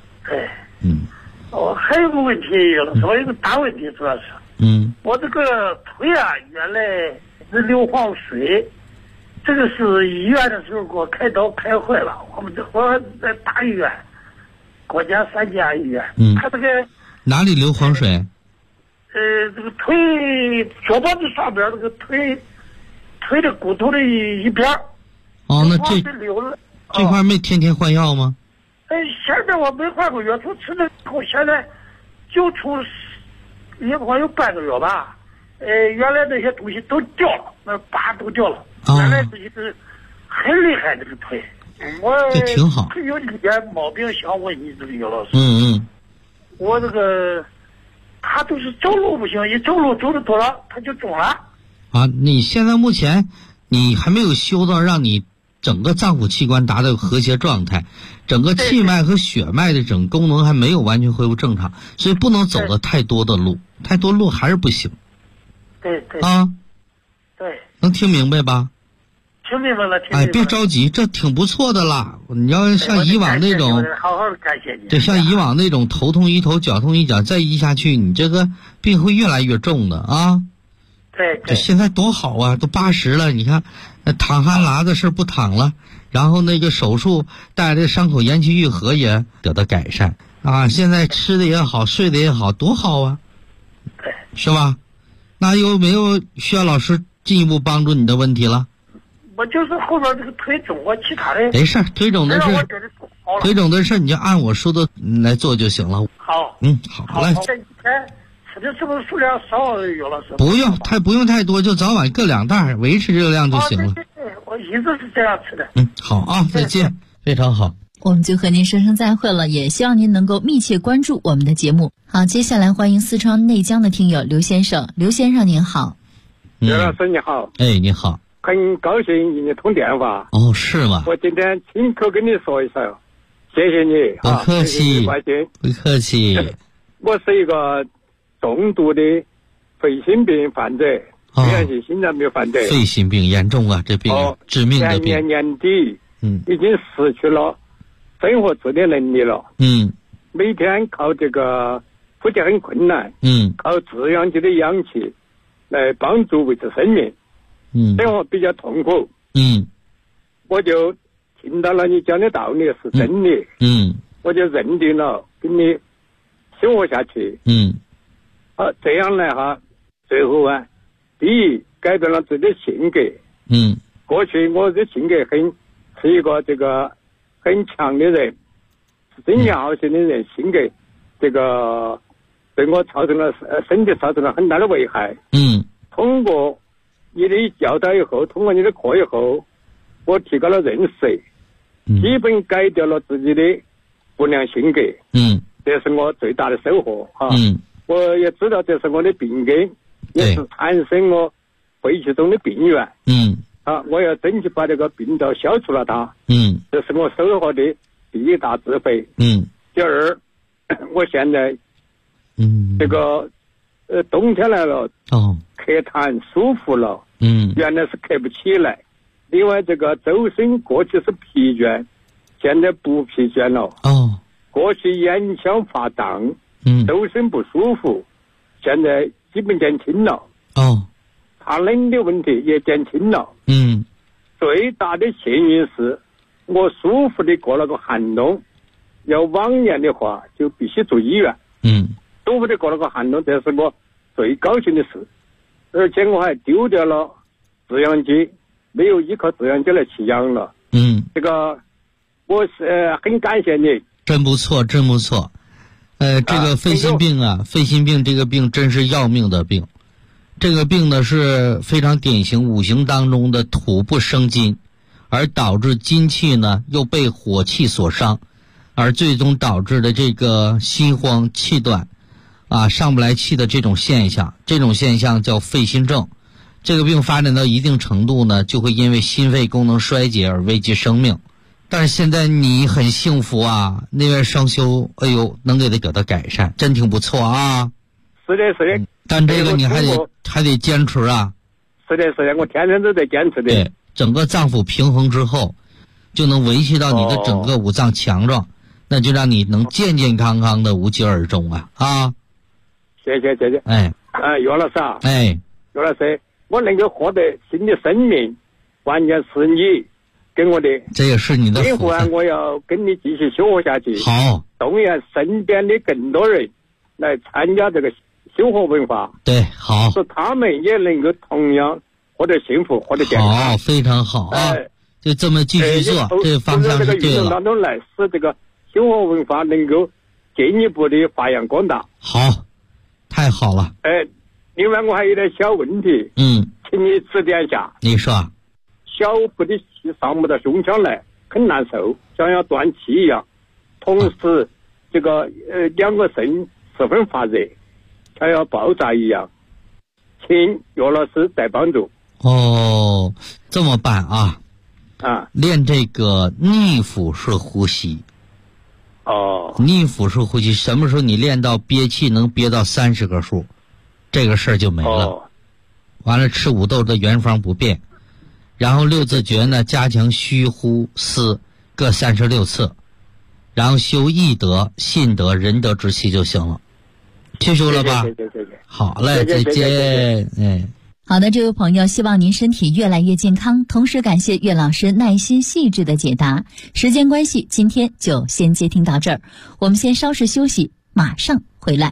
还有个问题，我有个大问题，主要是我这个腿原来是硫磺水，这个是医院的时候给我开刀开坏了。我在大医院，国家3家医院。他这个哪里硫磺水？ 这个腿脚脖子上边这个腿的骨头的一边。 那这流了。 这块没天天换药吗？ 现在我没换过药，从吃了以后，现在就从也不有半个月吧。原来那些东西都掉了，那疤都掉了。原来自己是很厉害这个腿。我这挺好。 有一点毛病想问你这个姚老师。我这个他都是走路不行，一走路走的多了他就肿了。 啊，你现在目前你还没有修到让你整个脏腑器官达到和谐状态，整个气脉和血脉的整个功能还没有完全恢复正常，所以不能走的太多的路，太多路还是不行。 对对啊， 对， 能听明白吧？ 听明白了，听明白了。 哎，别着急，这挺不错的啦。你要像以往那种， 好好感谢你。 对，像以往那种头痛医头，脚痛医脚，再医下去，你这个病会越来越重的啊。 对。 这现在多好啊，都80了，你看，淌汗拉的事不淌了，然后那个手术带来的伤口延期愈合也得到改善啊。现在吃的也好，睡的也好，多好啊。 对。 是吧？那有没有需要老师进一步帮助你的问题了？ 我就是后边这个腿肿，我其他的没事，腿肿的事你就按我说的来做就行了。 好， 好嘞。 这几天吃的是不是数量少？有老师不用太多，就早晚各2袋，维持这个量就行了。 对，我一直是这样吃的。 好啊，再见，非常好。 我们就和您说声再会了，也希望您能够密切关注我们的节目。好，接下来欢迎四川内江的听友刘先生。刘先生您好。 刘老师你好。 哎，你好。 很高兴与你通电话。 哦，是吗？ 我今天亲口跟你说一声，谢谢你。 不客气，不客气。 我是一个重度的肺心病患者，虽然是心脏病患者。 肺心病严重啊，这病致命的病。 前年年底，已经失去了生活自理能力了。每天靠这个呼吸很困难。靠制氧机的氧气来帮助维持生命。生活比较痛苦。我就听到了你讲的道理是真理。我就认定了跟你生活下去。这样来哈，最后啊，第一改变了自己的性格。过去我的性格是一个这个很强的人，争强好胜的人，性格这个对我造成了身体造成了很大的危害。通过你的教导以后，通过你的课以后，我提高了认识，基本改掉了自己的不良性格。这是我最大的收获哈。我也知道这是我的病根，也是产生我肺气中的病源。我要争取把这个病毒消除了它。这是我收获的第一大智慧。第二，我现在这个冬天来了，咳痰舒服了。原来是咳不起来。另外这个周身过去是疲倦，现在不疲倦了。过去眼腔发胀，周身不舒服，现在基本减轻了。怕冷的问题也减轻了。最大的幸运是我舒服的过了个寒冬，要往年的话就必须住医院。舒服的过了个寒冬，这是我最高兴的事。而且我还丢掉了制氧机，没有依靠制氧机来吸氧了。这个我是很感谢你。 真不错，真不错。这个肺心病啊，肺心病这个病真是要命的病。这个病呢是非常典型五行当中的土不生金，而导致金气呢又被火气所伤，而最终导致的这个心慌气短上不来气的这种现象，这种现象叫肺心症。这个病发展到一定程度呢，就会因为心肺功能衰竭而危及生命。但是现在你很幸福啊，那位双修，哎呦，能给他得到改善，真挺不错啊。 是的。 但这个你还得坚持啊。 是的，我天天都在坚持的。 对，整个脏腑平衡之后，就能维系到你的整个五脏强壮，那就让你能健健康康的无疾而终啊。 谢谢。岳老师啊。岳老师，我能够获得新的生命，关键是你跟我的。 这也是你的福分。 我要跟你继续修活下去。 好。 动员身边的更多人来参加这个修活文化。 对，好。 使他们也能够同样获得幸福，获得健康。 好，非常好啊。 就这么继续做，这个方向是对了。 当中来使这个生活文化能够进一步的发扬光大。 好，太好了。 另外我还有点小问题，请你指点一下。 你说。 小腹的气上不到胸腔来，很难受，像要断气一样。同时，这个两个肾十分发热，像要爆炸一样。请岳老师再帮助。 哦，这么办啊？练这个逆腹式呼吸。逆腹式呼吸，什么时候你练到憋气能憋到30个数，这个事儿就没了。完了，吃五豆的原方不变。然后六字诀呢，加强虚呼思各36次，然后修义德、信德、仁德之气就行了。记住了吧？好嘞，再见。 好的，这位朋友，希望您身体越来越健康，同时感谢岳老师耐心细致的解答。时间关系，今天就先接听到这儿，我们先稍事休息，马上回来。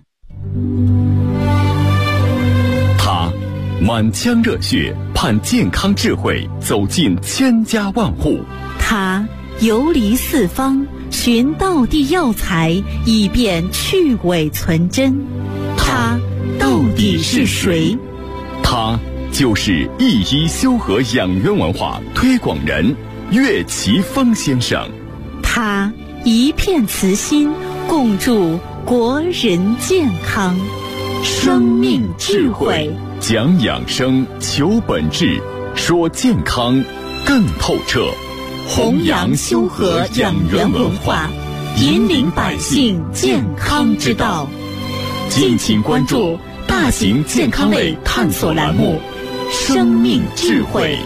他满腔热血，盼健康智慧走进千家万户。 他游离四方，寻道地药材，以便去伪存真。他到底是谁？ 他就是一医修和养元文化推广人岳奇峰先生。 他一片慈心，共筑国人健康。生命智慧， 讲养生，求本质，说健康更透彻。 弘扬修和养元文化，引领百姓健康之道。 敬请关注大型健康类探索栏目《生命智慧》。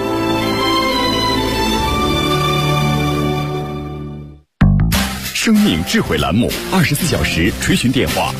生命智慧栏目24小时垂询电话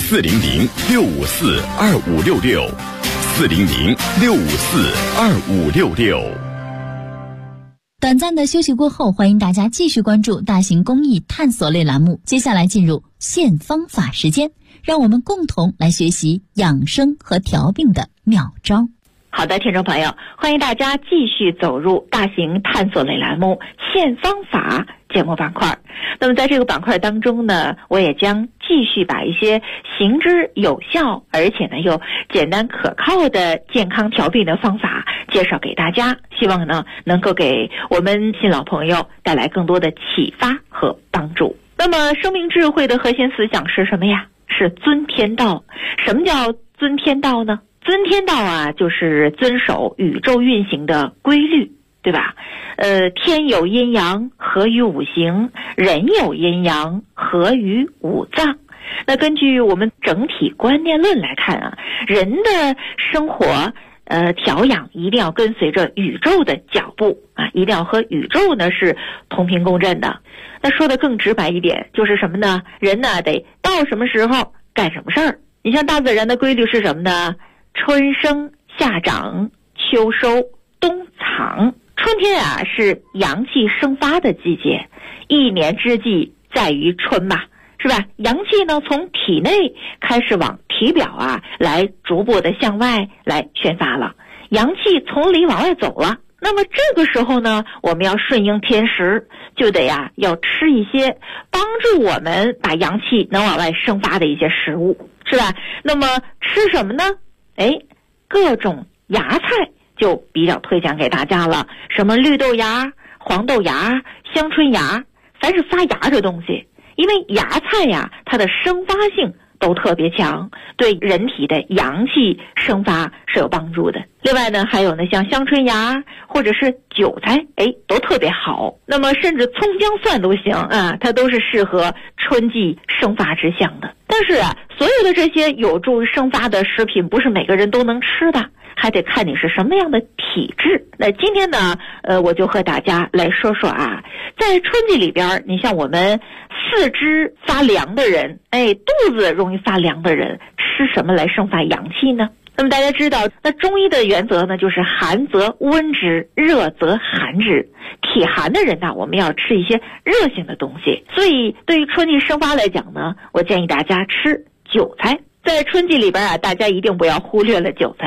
：400-654-2566，400-654-2566。 短暂的休息过后，欢迎大家继续关注大型公益探索类栏目。接下来进入现方法时间，让我们共同来学习养生和调病的妙招。 好的，听众朋友，欢迎大家继续走入大型探索类栏目现方法节目板块。那么在这个板块当中呢，我也将继续把一些行之有效而且呢又简单可靠的健康调病的方法介绍给大家，希望呢能够给我们新老朋友带来更多的启发和帮助。那么生命智慧的核心思想是什么呀？是遵天道。什么叫遵天道呢？遵天道啊，就是遵守宇宙运行的规律，对吧？天有阴阳，合于五行；人有阴阳，合于五脏。那根据我们整体观念论来看啊，人的生活调养一定要跟随着宇宙的脚步啊，一定要和宇宙呢是同频共振的。那说的更直白一点，就是什么呢？人呢得到什么时候干什么事儿。你像大自然的规律是什么呢？春生夏长秋收冬藏。春天啊是阳气生发的季节，一年之计在于春嘛，是吧？阳气呢从体内开始往体表啊来逐步的向外来宣发了，阳气从里往外走了。那么这个时候呢，我们要顺应天时，就得要吃一些帮助我们把阳气能往外生发的一些食物，是吧？那么吃什么呢？各种芽菜就比较推荐给大家了，什么绿豆芽、黄豆芽、香椿芽，凡是发芽的东西，因为芽菜呀，它的生发性都特别强，对人体的阳气生发是有帮助的。另外呢，还有呢，像香椿芽或者是韭菜，都特别好。那么甚至葱姜蒜都行啊，它都是适合春季生发之象的。但是啊，所有的这些有助于生发的食品，不是每个人都能吃的，还得看你是什么样的体质。那今天呢，我就和大家来说说啊，在春季里边，你像我们四肢发凉的人，肚子容易发凉的人，吃什么来生发阳气呢？那么大家知道，那中医的原则呢，就是寒则温之，热则寒之。体寒的人呢，我们要吃一些热性的东西。所以对于春季生发来讲呢，我建议大家吃韭菜。在春季里边啊，大家一定不要忽略了韭菜了。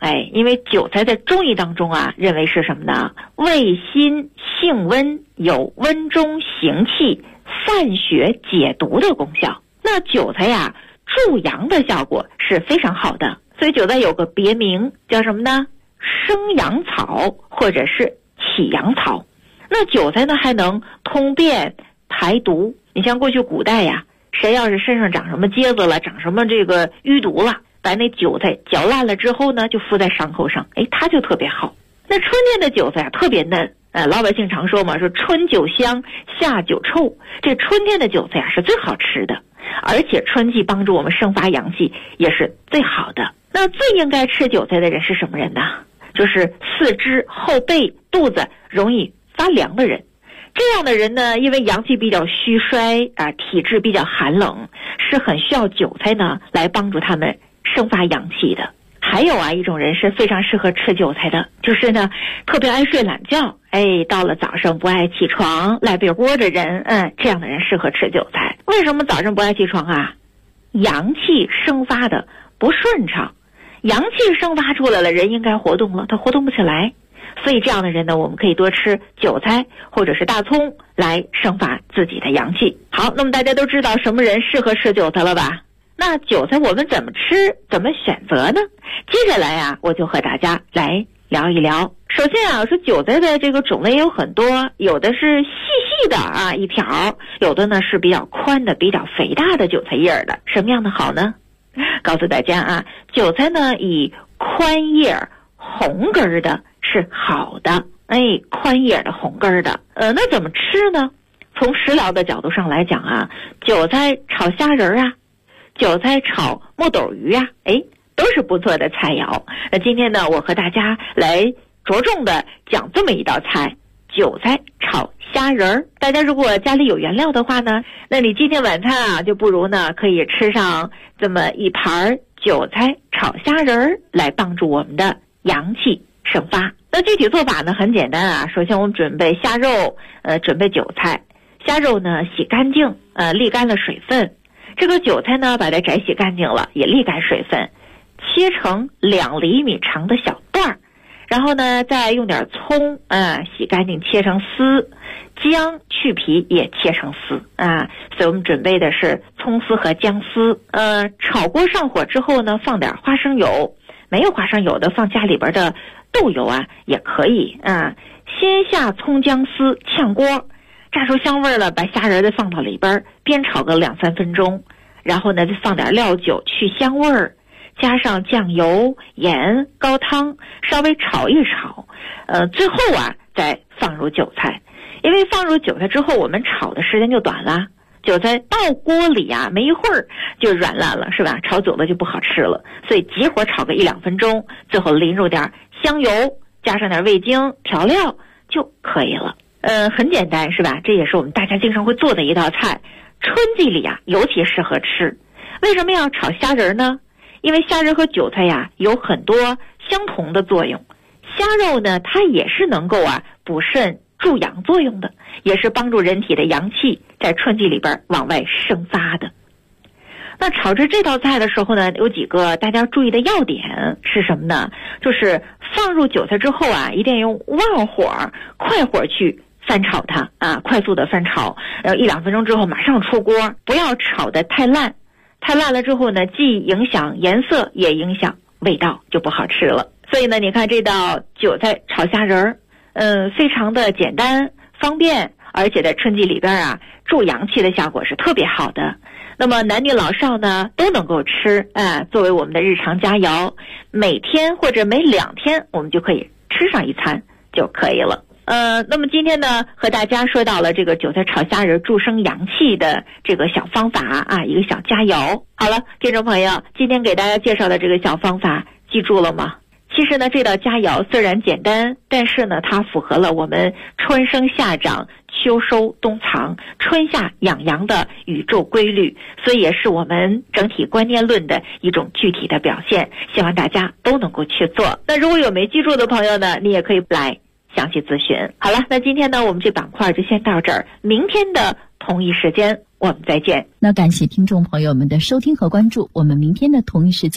因为韭菜在中医当中啊，认为是什么呢？味辛性温，有温中行气、散血解毒的功效。那韭菜呀，助阳的效果是非常好的，所以韭菜有个别名叫什么呢？生阳草或者是起阳草。那韭菜呢还能通便排毒。你像过去古代呀，谁要是身上长什么疖子了，长什么这个淤毒了，把那韭菜嚼烂了之后呢，就敷在伤口上，它就特别好。那春天的韭菜啊特别嫩，老百姓常说嘛，说春韭香，夏韭臭。这春天的韭菜啊是最好吃的，而且春季帮助我们生发阳气也是最好的。那最应该吃韭菜的人是什么人呢？就是四肢、后背、肚子容易发凉的人。这样的人呢，因为阳气比较虚衰啊，体质比较寒冷，是很需要韭菜呢来帮助他们生发阳气的。还有啊，一种人是非常适合吃韭菜的，就是呢特别爱睡懒觉，到了早上不爱起床赖被窝的人，这样的人适合吃韭菜。为什么早上不爱起床啊？阳气生发的不顺畅，阳气生发出来了，人应该活动了，他活动不起来。所以这样的人呢，我们可以多吃韭菜或者是大葱来生发自己的阳气。好，那么大家都知道什么人适合吃韭菜了吧？那韭菜我们怎么吃，怎么选择呢？接下来啊，我就和大家来聊一聊。首先啊，说韭菜的这个种类有很多，有的是细细的啊一条，有的呢是比较宽的、比较肥大的韭菜叶的。什么样的好呢？告诉大家啊，韭菜呢以宽叶红根的是好的，宽叶的红根的。那怎么吃呢？从食疗的角度上来讲啊，韭菜炒虾仁啊，韭菜炒木斗鱼啊，都是不错的菜肴。那今天呢，我和大家来着重的讲这么一道菜，韭菜炒虾仁。大家如果家里有原料的话呢，那你今天晚餐啊，就不如呢可以吃上这么一盘韭菜炒虾仁来帮助我们的阳气生发。那具体做法呢很简单啊，首先我们准备虾肉，准备韭菜。虾肉呢洗干净，沥干了水分。这个韭菜呢把它摘洗干净了，也沥干水分，切成2厘米长的小段，然后呢再用点葱，洗干净切成丝，姜去皮也切成丝啊。所以我们准备的是葱丝和姜丝。炒锅上火之后呢，放点花生油，没有花生油的放家里边的豆油啊也可以啊。先下葱姜丝炝锅，炸出香味了，把虾仁再放到里边，煸炒个2-3分钟，然后呢再放点料酒去香味儿，加上酱油、盐、高汤，稍微炒一炒，最后啊再放入韭菜。因为放入韭菜之后，我们炒的时间就短了，韭菜到锅里啊没一会儿就软烂了，是吧？炒久了就不好吃了，所以急火炒个1-2分钟，最后淋入点香油，加上点味精调料就可以了。很简单是吧？这也是我们大家经常会做的一道菜，春季里啊尤其适合吃。为什么要炒虾仁呢？因为虾仁和韭菜呀有很多相同的作用。虾肉呢它也是能够补肾助阳作用的，也是帮助人体的阳气在春季里边往外生发的。那炒制这道菜的时候呢，有几个大家注意的要点是什么呢？就是放入韭菜之后啊，一定要用旺火快火去翻炒它啊，快速的翻炒，然后1-2分钟之后马上出锅，不要炒得太烂。太烂了之后呢，既影响颜色也影响味道，就不好吃了。所以呢，你看这道韭菜炒虾仁非常的简单方便，而且在春季里边啊，助阳气的效果是特别好的。那么男女老少呢都能够吃，作为我们的日常佳肴，每天或者每2天我们就可以吃上一餐就可以了。那么今天呢和大家说到了这个韭菜炒虾仁助生阳气的这个小方法啊，一个小佳肴。好了，听众朋友，今天给大家介绍的这个小方法记住了吗？其实呢，这道佳肴虽然简单，但是呢它符合了我们春生夏长秋收冬藏春夏养阳的宇宙规律，所以也是我们整体观念论的一种具体的表现，希望大家都能够去做。那如果有没记住的朋友呢，你也可以来详细咨询。好了，那今天呢我们这板块就先到这儿，明天的同一时间我们再见。 那感谢听众朋友们的收听和关注，我们明天的同一时间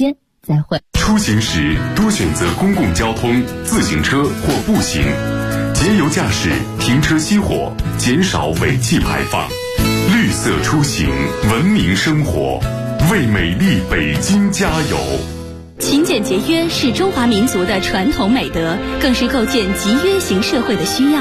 再会。 出行时多选择公共交通、自行车或步行，节油驾驶，停车熄火，减少尾气排放。绿色出行，文明生活，为美丽北京加油。 勤俭节约是中华民族的传统美德，更是构建集约型社会的需要。